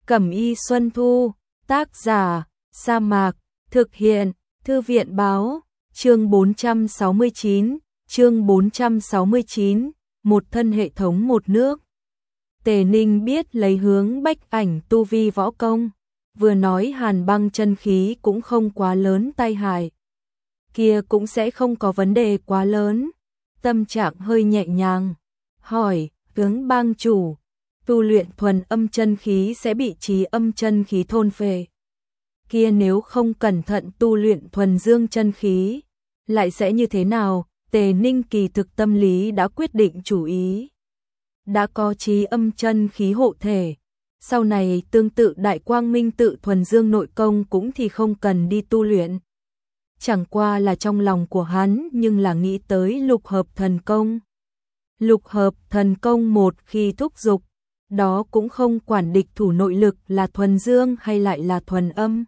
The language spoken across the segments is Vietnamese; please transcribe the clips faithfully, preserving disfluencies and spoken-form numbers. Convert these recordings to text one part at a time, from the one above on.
Cẩm y Xuân Thu, tác giả, Sa Mạc, thực hiện, Thư viện báo, chương bốn trăm sáu mươi chín, chương bốn trăm sáu mươi chín, một thân hệ thống một nước. Tề Ninh biết lấy Hướng Bách Ảnh tu vi võ công, vừa nói hàn băng chân khí cũng không quá lớn tai hại. Kia cũng sẽ không có vấn đề quá lớn, tâm trạng hơi nhẹ nhàng, hỏi, Hướng bang chủ, tu luyện thuần âm chân khí sẽ bị trí âm chân khí thôn phệ. Kia nếu không cẩn thận tu luyện thuần dương chân khí, lại sẽ như thế nào? Tề Ninh kỳ thực tâm lý đã quyết định chủ ý. Đã có trí âm chân khí hộ thể, sau này tương tự Đại Quang Minh tự thuần dương nội công cũng thì không cần đi tu luyện. Chẳng qua là trong lòng của hắn nhưng là nghĩ tới lục hợp thần công. Lục hợp thần công một khi thúc dục, đó cũng không quản địch thủ nội lực là thuần dương hay lại là thuần âm.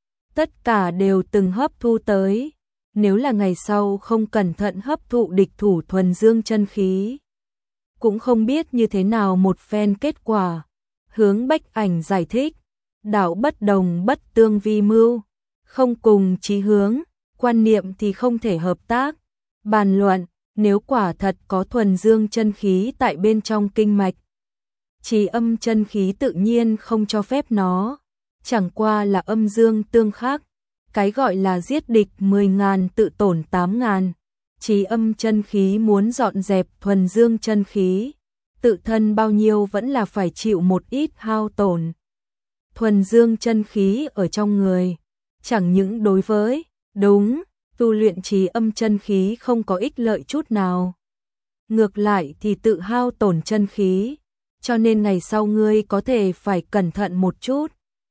Tất cả đều từng hấp thu tới, nếu là ngày sau không cẩn thận hấp thụ địch thủ thuần dương chân khí, cũng không biết như thế nào một phen kết quả. Hướng Bách Ảnh giải thích, đạo bất đồng bất tương vi mưu, không cùng chí hướng, quan niệm thì không thể hợp tác. Bàn luận, nếu quả thật có thuần dương chân khí tại bên trong kinh mạch, chí âm chân khí tự nhiên không cho phép nó, chẳng qua là âm dương tương khắc. Cái gọi là giết địch mười ngàn tự tổn tám ngàn, chí âm chân khí muốn dọn dẹp thuần dương chân khí, tự thân bao nhiêu vẫn là phải chịu một ít hao tổn. Thuần dương chân khí ở trong người, chẳng những đối với, đúng, tu luyện chí âm chân khí không có ích lợi chút nào. Ngược lại thì tự hao tổn chân khí, cho nên ngày sau ngươi có thể phải cẩn thận một chút.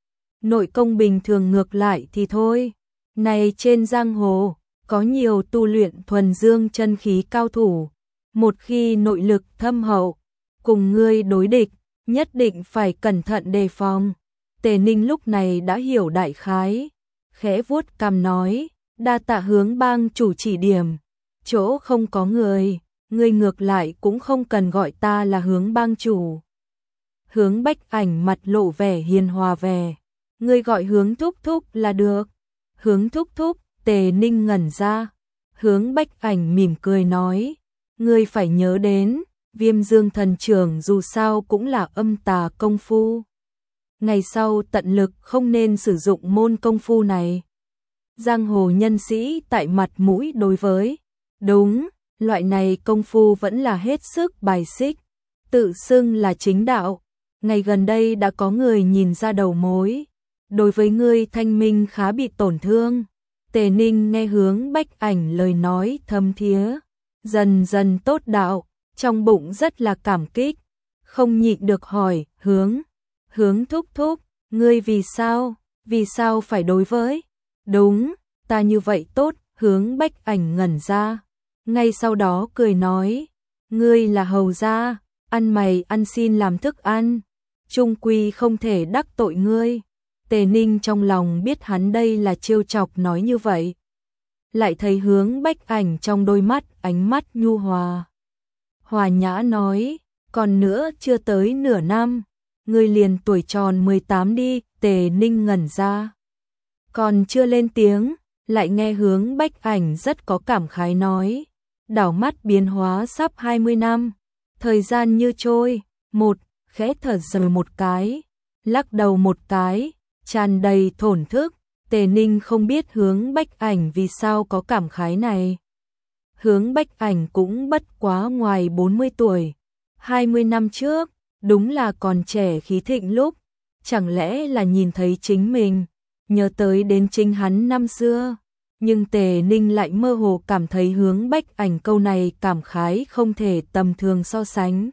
Nội công bình thường ngược lại thì thôi, này trên giang hồ, có nhiều tu luyện thuần dương chân khí cao thủ, một khi nội lực thâm hậu, cùng ngươi đối địch, nhất định phải cẩn thận đề phòng. Tề Ninh lúc này đã hiểu đại khái, khẽ vuốt cằm nói, đa tạ Hướng bang chủ chỉ điểm, chỗ không có người, ngươi ngược lại cũng không cần gọi ta là Hướng bang chủ. Hướng Bách Ảnh mặt lộ vẻ hiền hòa vẻ, ngươi gọi Hướng thúc thúc là được. Hướng thúc thúc, Tề Ninh ngẩn ra. Hướng Bách Ảnh mỉm cười nói, ngươi phải nhớ đến, Viêm Dương thần trưởng dù sao cũng là âm tà công phu. Ngày sau tận lực không nên sử dụng môn công phu này. Giang hồ nhân sĩ tại mặt mũi đối với, đúng, loại này công phu vẫn là hết sức bài xích, tự xưng là chính đạo. Ngày gần đây đã có người nhìn ra đầu mối, đối với ngươi thanh minh khá bị tổn thương. Tề Ninh nghe Hướng Bách Ảnh lời nói thâm thía, dần dần tốt đạo, trong bụng rất là cảm kích, không nhịn được hỏi, Hướng, Hướng thúc thúc, ngươi vì sao, vì sao phải đối với, đúng, ta như vậy tốt. Hướng Bách Ảnh ngẩn ra, ngay sau đó cười nói, ngươi là hầu gia, ăn mày ăn xin làm thức ăn, chung quy không thể đắc tội ngươi. Tề Ninh trong lòng biết hắn đây là trêu chọc nói như vậy, lại thấy Hướng Bách Ảnh trong đôi mắt ánh mắt nhu hòa. Hòa nhã nói, còn nữa chưa tới nửa năm, ngươi liền tuổi tròn mười tám đi. Tề Ninh ngẩn ra, còn chưa lên tiếng, lại nghe Hướng Bách Ảnh rất có cảm khái nói, đảo mắt biến hóa sắp hai mươi năm, thời gian như trôi, một, khẽ thở dài một cái, lắc đầu một cái, tràn đầy thổn thức. Tề Ninh không biết Hướng Bách Ảnh vì sao có cảm khái này. Hướng Bách Ảnh cũng bất quá ngoài bốn mươi tuổi, hai mươi năm trước, đúng là còn trẻ khí thịnh lúc, chẳng lẽ là nhìn thấy chính mình, nhớ tới đến chính hắn năm xưa. Nhưng Tề Ninh lại mơ hồ cảm thấy Hướng Bách Ảnh câu này cảm khái không thể tầm thường so sánh.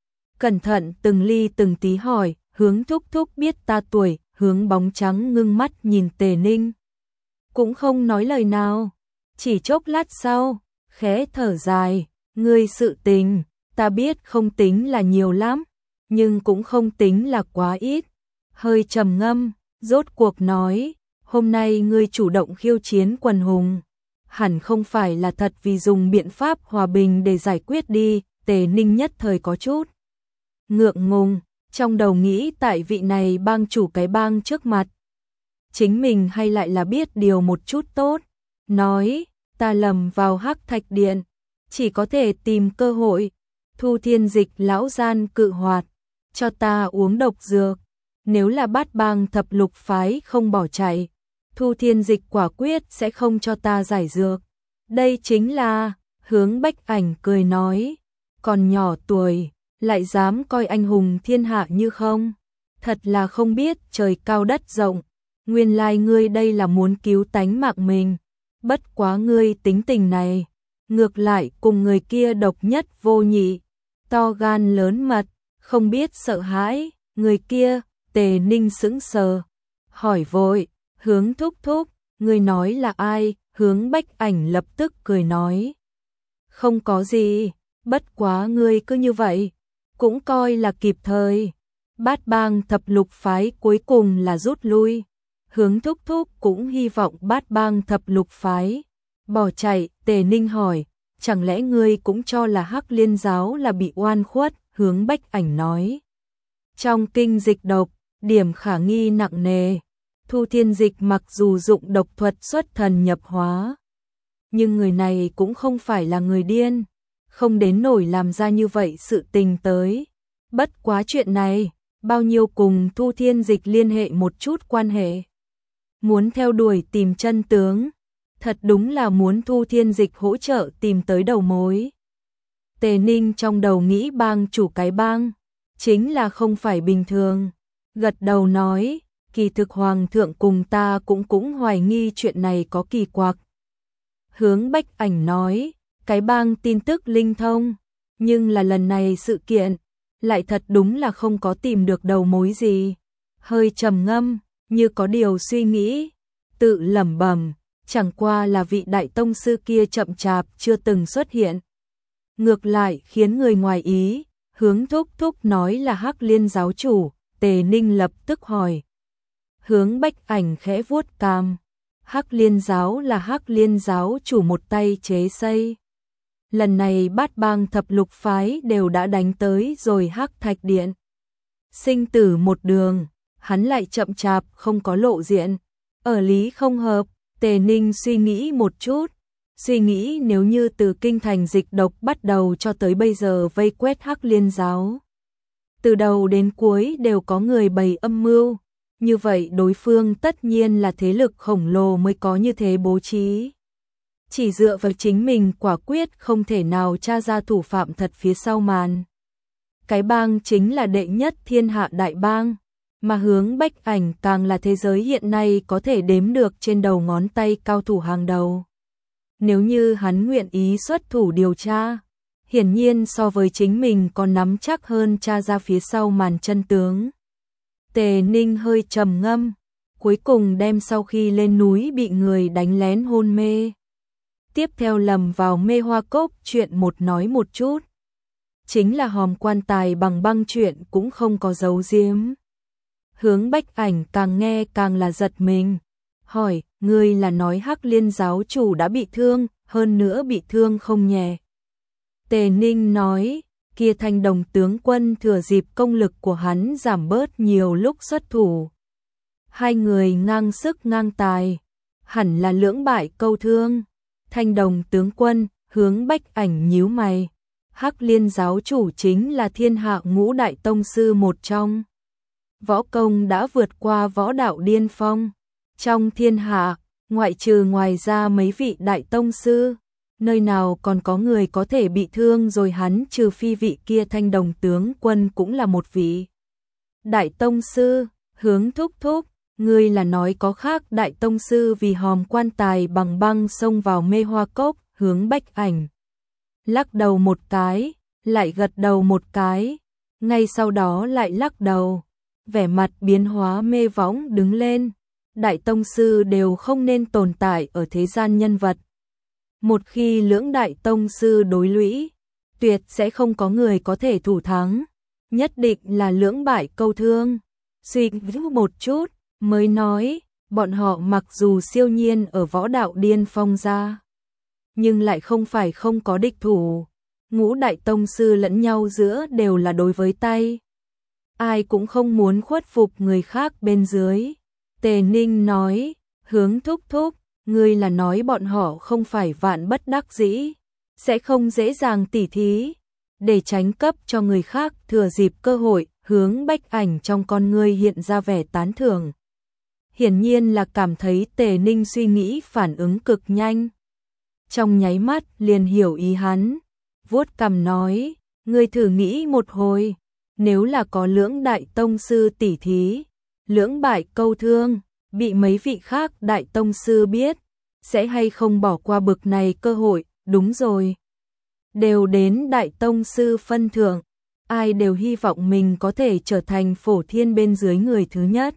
Cẩn thận từng ly từng tí hỏi, Hướng thúc thúc biết ta tuổi? Hướng bóng trắng ngưng mắt nhìn Tề Ninh, cũng không nói lời nào, chỉ chốc lát sau, khẽ thở dài, ngươi sự tình, ta biết không tính là nhiều lắm, nhưng cũng không tính là quá ít. Hơi trầm ngâm, rốt cuộc nói, hôm nay ngươi chủ động khiêu chiến quần hùng, hẳn không phải là thật vì dùng biện pháp hòa bình để giải quyết đi. Tề Ninh nhất thời có chút ngượng ngùng, trong đầu nghĩ tại vị này bang chủ cái bang trước mặt. Chính mình hay lại là biết điều một chút tốt, nói, ta lầm vào Hắc Thạch Điện, chỉ có thể tìm cơ hội, Thu Thiên Dịch lão gian cự hoạt, cho ta uống độc dược, nếu là Bát Bang thập lục phái không bỏ chạy, Thu Thiên Dịch quả quyết sẽ không cho ta giải dược. Đây chính là, Hướng Bách Ảnh cười nói, còn nhỏ tuổi, lại dám coi anh hùng thiên hạ như không, thật là không biết trời cao đất rộng, nguyên lai ngươi đây là muốn cứu tánh mạng mình, bất quá ngươi tính tình này, ngược lại cùng người kia độc nhất vô nhị, to gan lớn mật, không biết sợ hãi, người kia, Tề Ninh sững sờ, hỏi vội, Hướng thúc thúc, ngươi nói là ai? Hướng Bách Ảnh lập tức cười nói, không có gì, bất quá ngươi cứ như vậy, cũng coi là kịp thời. Bát Bang thập lục phái cuối cùng là rút lui, Hướng thúc thúc cũng hy vọng Bát Bang thập lục phái bỏ chạy. Tề Ninh hỏi, chẳng lẽ ngươi cũng cho là Hắc Liên giáo là bị oan khuất? Hướng Bách Ảnh nói, trong kinh dịch độc, điểm khả nghi nặng nề. Thu Thiên Dịch mặc dù dụng độc thuật xuất thần nhập hóa, nhưng người này cũng không phải là người điên, không đến nổi làm ra như vậy sự tình tới. Bất quá chuyện này, bao nhiêu cùng Thu Thiên Dịch liên hệ một chút quan hệ. Muốn theo đuổi tìm chân tướng, thật đúng là muốn Thu Thiên Dịch hỗ trợ tìm tới đầu mối. Tề Ninh trong đầu nghĩ bang chủ cái bang, chính là không phải bình thường, gật đầu nói, kỳ thực hoàng thượng cùng ta cũng cũng hoài nghi chuyện này có kỳ quặc. Hướng Bách Ảnh nói, cái bang tin tức linh thông, nhưng là lần này sự kiện, lại thật đúng là không có tìm được đầu mối gì. Hơi trầm ngâm, như có điều suy nghĩ, tự lẩm bẩm, chẳng qua là vị đại tông sư kia chậm chạp chưa từng xuất hiện. Ngược lại khiến người ngoài ý, Hướng thúc thúc nói là Hắc Liên giáo chủ. Tề Ninh lập tức hỏi. Hướng Bách Ảnh khẽ vuốt cằm, Hắc Liên giáo là Hắc Liên giáo chủ một tay chế xây. Lần này Bát Bang thập lục phái đều đã đánh tới rồi Hắc Thạch Điện. Sinh tử một đường, hắn lại chậm chạp không có lộ diện, ở lý không hợp. Tề Ninh suy nghĩ một chút, suy nghĩ nếu như từ kinh thành dịch độc bắt đầu cho tới bây giờ vây quét Hắc Liên giáo, từ đầu đến cuối đều có người bày âm mưu, như vậy đối phương tất nhiên là thế lực khổng lồ mới có như thế bố trí. Chỉ dựa vào chính mình quả quyết không thể nào tra ra thủ phạm thật phía sau màn. Cái bang chính là đệ nhất thiên hạ đại bang, mà Hướng Bách Ảnh càng là thế giới hiện nay có thể đếm được trên đầu ngón tay cao thủ hàng đầu. Nếu như hắn nguyện ý xuất thủ điều tra, hiển nhiên so với chính mình còn nắm chắc hơn tra ra phía sau màn chân tướng. Tề Ninh hơi trầm ngâm, cuối cùng đem sau khi lên núi bị người đánh lén hôn mê, tiếp theo lầm vào mê hoa cốc chuyện một nói một chút. Chính là hòm quan tài bằng băng chuyện cũng không có giấu giếm. Hướng Bách Ảnh càng nghe càng là giật mình, hỏi, ngươi là nói Hắc Liên giáo chủ đã bị thương, hơn nữa bị thương không nhẹ. Tề Ninh nói, kia Thanh Đồng tướng quân thừa dịp công lực của hắn giảm bớt nhiều lúc xuất thủ. Hai người ngang sức ngang tài, hẳn là lưỡng bại câu thương. Thanh Đồng tướng quân, Hướng Bách Ảnh nhíu mày. Hắc Liên giáo chủ chính là thiên hạ ngũ đại tông sư một trong. Võ công đã vượt qua võ đạo điên phong. Trong thiên hạ, ngoại trừ ngoài ra mấy vị đại tông sư, nơi nào còn có người có thể bị thương rồi hắn, trừ phi vị kia Thanh Đồng tướng quân cũng là một vị đại tông sư. Hướng thúc thúc, ngươi là nói có khác đại tông sư vì hòm quan tài bằng băng xông vào mê hoa cốc? Hướng Bách Ảnh lắc đầu một cái, lại gật đầu một cái, ngay sau đó lại lắc đầu, vẻ mặt biến hóa mê võng đứng lên. Đại tông sư đều không nên tồn tại ở thế gian nhân vật. Một khi lưỡng đại tông sư đối lũy, tuyệt sẽ không có người có thể thủ thắng, nhất định là lưỡng bại câu thương. Suy nghĩ một chút, mới nói, bọn họ mặc dù siêu nhiên ở võ đạo điên phong ra, nhưng lại không phải không có địch thủ. Ngũ đại tông sư lẫn nhau giữa đều là đối với tay. ai cũng không muốn khuất phục người khác bên dưới. Tề Ninh nói, Hướng thúc thúc, ngươi là nói bọn họ không phải vạn bất đắc dĩ, sẽ không dễ dàng tỉ thí, để tránh cấp cho người khác thừa dịp cơ hội. Hướng Bách Ảnh trong con ngươi hiện ra vẻ tán thưởng. Hiển nhiên là cảm thấy Tề Ninh suy nghĩ phản ứng cực nhanh. Trong nháy mắt liền hiểu ý hắn, vuốt cằm nói, ngươi thử nghĩ một hồi, nếu là có lưỡng đại tông sư tỉ thí, lưỡng bại câu thương, bị mấy vị khác đại tông sư biết, sẽ hay không bỏ qua bực này cơ hội. Đúng rồi, đều đến đại tông sư phân thưởng, ai đều hy vọng mình có thể trở thành phổ thiên bên dưới người thứ nhất.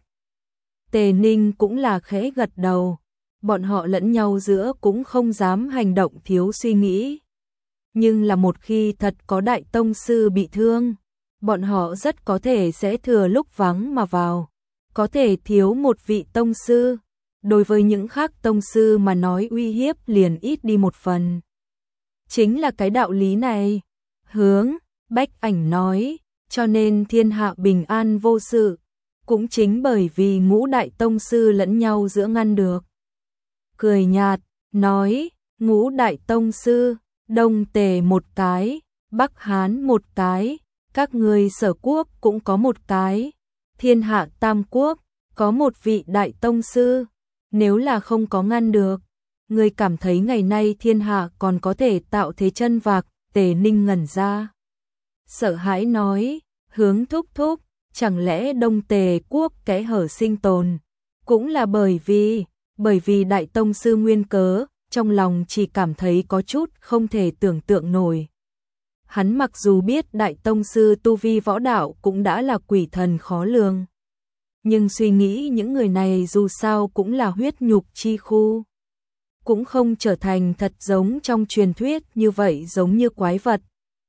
Tề Ninh cũng là khẽ gật đầu, bọn họ lẫn nhau giữa cũng không dám hành động thiếu suy nghĩ. Nhưng là một khi thật có đại tông sư bị thương, bọn họ rất có thể sẽ thừa lúc vắng mà vào, có thể thiếu một vị tông sư, đối với những khác tông sư mà nói uy hiếp liền ít đi một phần. Chính là cái đạo lý này. Hướng Bách Ảnh nói, cho nên thiên hạ bình an vô sự, cũng chính bởi vì ngũ đại tông sư lẫn nhau giữa ngăn được. Cười nhạt, nói, ngũ đại tông sư, Đông Tề một cái, Bắc Hán một cái, các ngươi Sở quốc cũng có một cái, thiên hạ tam quốc, có một vị đại tông sư, nếu là không có ngăn được, ngươi cảm thấy ngày nay thiên hạ còn có thể tạo thế chân vạc. Tề Ninh ngẩn ra, sợ hãi nói, Hướng thúc thúc, chẳng lẽ Đông Tề quốc kẽ hở sinh tồn, cũng là bởi vì, bởi vì đại tông sư nguyên cớ, trong lòng chỉ cảm thấy có chút không thể tưởng tượng nổi. Hắn mặc dù biết đại tông sư tu vi võ đạo cũng đã là quỷ thần khó lường, nhưng suy nghĩ những người này dù sao cũng là huyết nhục chi khu, cũng không trở thành thật giống trong truyền thuyết như vậy, giống như quái vật.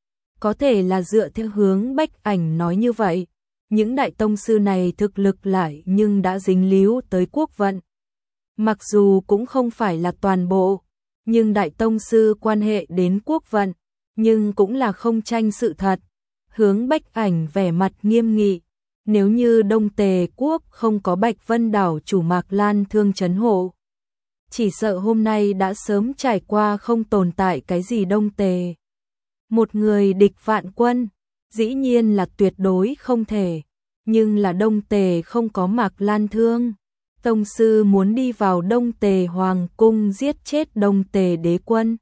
Có thể là dựa theo Hướng Bách Ảnh nói như vậy, những đại tông sư này thực lực lại nhưng đã dính líu tới quốc vận. Mặc dù cũng không phải là toàn bộ, nhưng đại tông sư quan hệ đến quốc vận, nhưng cũng là không tranh sự thật. Hướng Bách Ảnh vẻ mặt nghiêm nghị, nếu như Đông Tề quốc không có Bạch Vân đảo chủ Mạc Lan Thương trấn hộ, chỉ sợ hôm nay đã sớm trải qua không tồn tại cái gì Đông Tề. Một người địch vạn quân, dĩ nhiên là tuyệt đối không thể, nhưng là Đông Tề không có Mạc Lan Thương. Tông sư muốn đi vào Đông Tề Hoàng cung giết chết Đông Tề đế quân,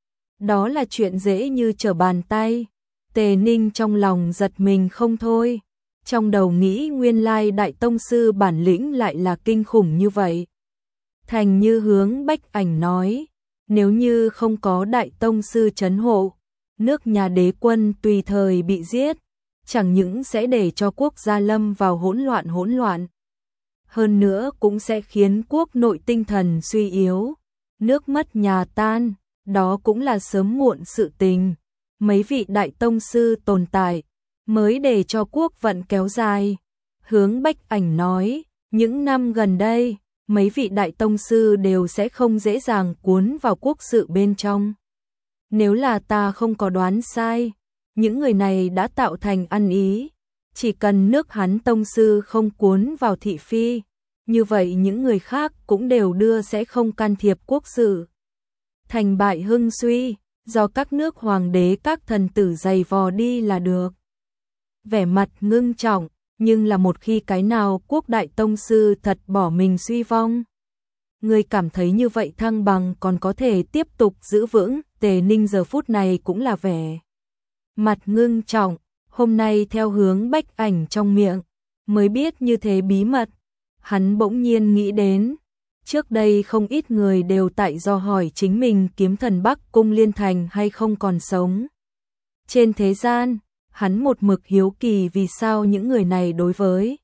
đó là chuyện dễ như trở bàn tay. Tề Ninh trong lòng giật mình không thôi, trong đầu nghĩ nguyên lai đại tông sư bản lĩnh lại là kinh khủng như vậy. Thành như Hướng Bách Ảnh nói, nếu như không có đại tông sư trấn hộ, nước nhà đế quân tùy thời bị giết, chẳng những sẽ để cho quốc gia lâm vào hỗn loạn hỗn loạn, hơn nữa cũng sẽ khiến quốc nội tinh thần suy yếu, nước mất nhà tan, đó cũng là sớm muộn sự tình. Mấy vị đại tông sư tồn tại, mới để cho quốc vận kéo dài. Hướng Bách Ảnh nói, những năm gần đây, mấy vị đại tông sư đều sẽ không dễ dàng cuốn vào quốc sự bên trong. Nếu là ta không có đoán sai, những người này đã tạo thành ăn ý, chỉ cần nước hắn tông sư không cuốn vào thị phi, như vậy những người khác cũng đều đưa sẽ không can thiệp quốc sự. Thành bại hưng suy, do các nước hoàng đế các thần tử giày vò đi là được. Vẻ mặt ngưng trọng, nhưng là một khi cái nào quốc đại tông sư thật bỏ mình suy vong, người cảm thấy như vậy thăng bằng còn có thể tiếp tục giữ vững. Tề Ninh giờ phút này cũng là vẻ mặt ngưng trọng, hôm nay theo Hướng Bách Ảnh trong miệng, mới biết như thế bí mật. Hắn bỗng nhiên nghĩ đến, trước đây không ít người đều tại do hỏi chính mình kiếm thần Bắc Cung Liên Thành hay không còn sống. Trên thế gian, hắn một mực hiếu kỳ vì sao những người này đối với.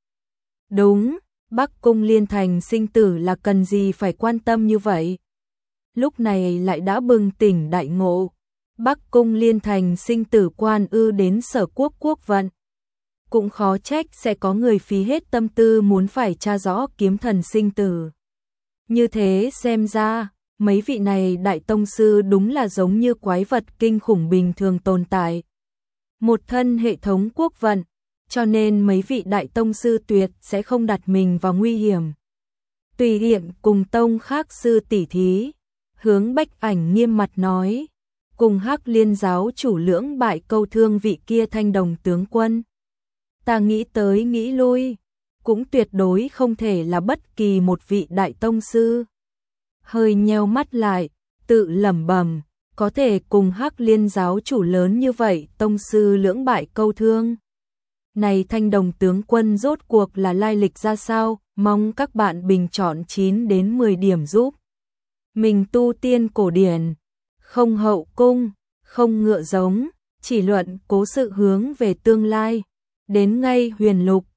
Đúng, Bắc Cung Liên Thành sinh tử là cần gì phải quan tâm như vậy. Lúc này lại đã bừng tỉnh đại ngộ, Bắc Cung Liên Thành sinh tử quan ư đến Sở quốc quốc vận. Cũng khó trách sẽ có người phí hết tâm tư muốn phải tra rõ kiếm thần sinh tử. Như thế xem ra, mấy vị này đại tông sư đúng là giống như quái vật kinh khủng bình thường tồn tại. Một thân hệ thống quốc vận, cho nên mấy vị đại tông sư tuyệt sẽ không đặt mình vào nguy hiểm. Tùy tiện cùng tông khác sư tỉ thí, Hướng Bách Ảnh nghiêm mặt nói, cùng Hắc Liên giáo chủ lưỡng bại câu thương vị kia Thanh Đồng tướng quân. Ta nghĩ tới nghĩ lui, cũng tuyệt đối không thể là bất kỳ một vị đại tông sư. Hơi nheo mắt lại, tự lẩm bẩm, có thể cùng Hắc Liên giáo chủ lớn như vậy tông sư lưỡng bại câu thương. Này Thanh Đồng tướng quân rốt cuộc là lai lịch ra sao, mong các bạn bình chọn chín đến mười điểm giúp. Mình tu tiên cổ điển, không hậu cung, không ngựa giống, chỉ luận cố sự hướng về tương lai, đến ngay huyền lục,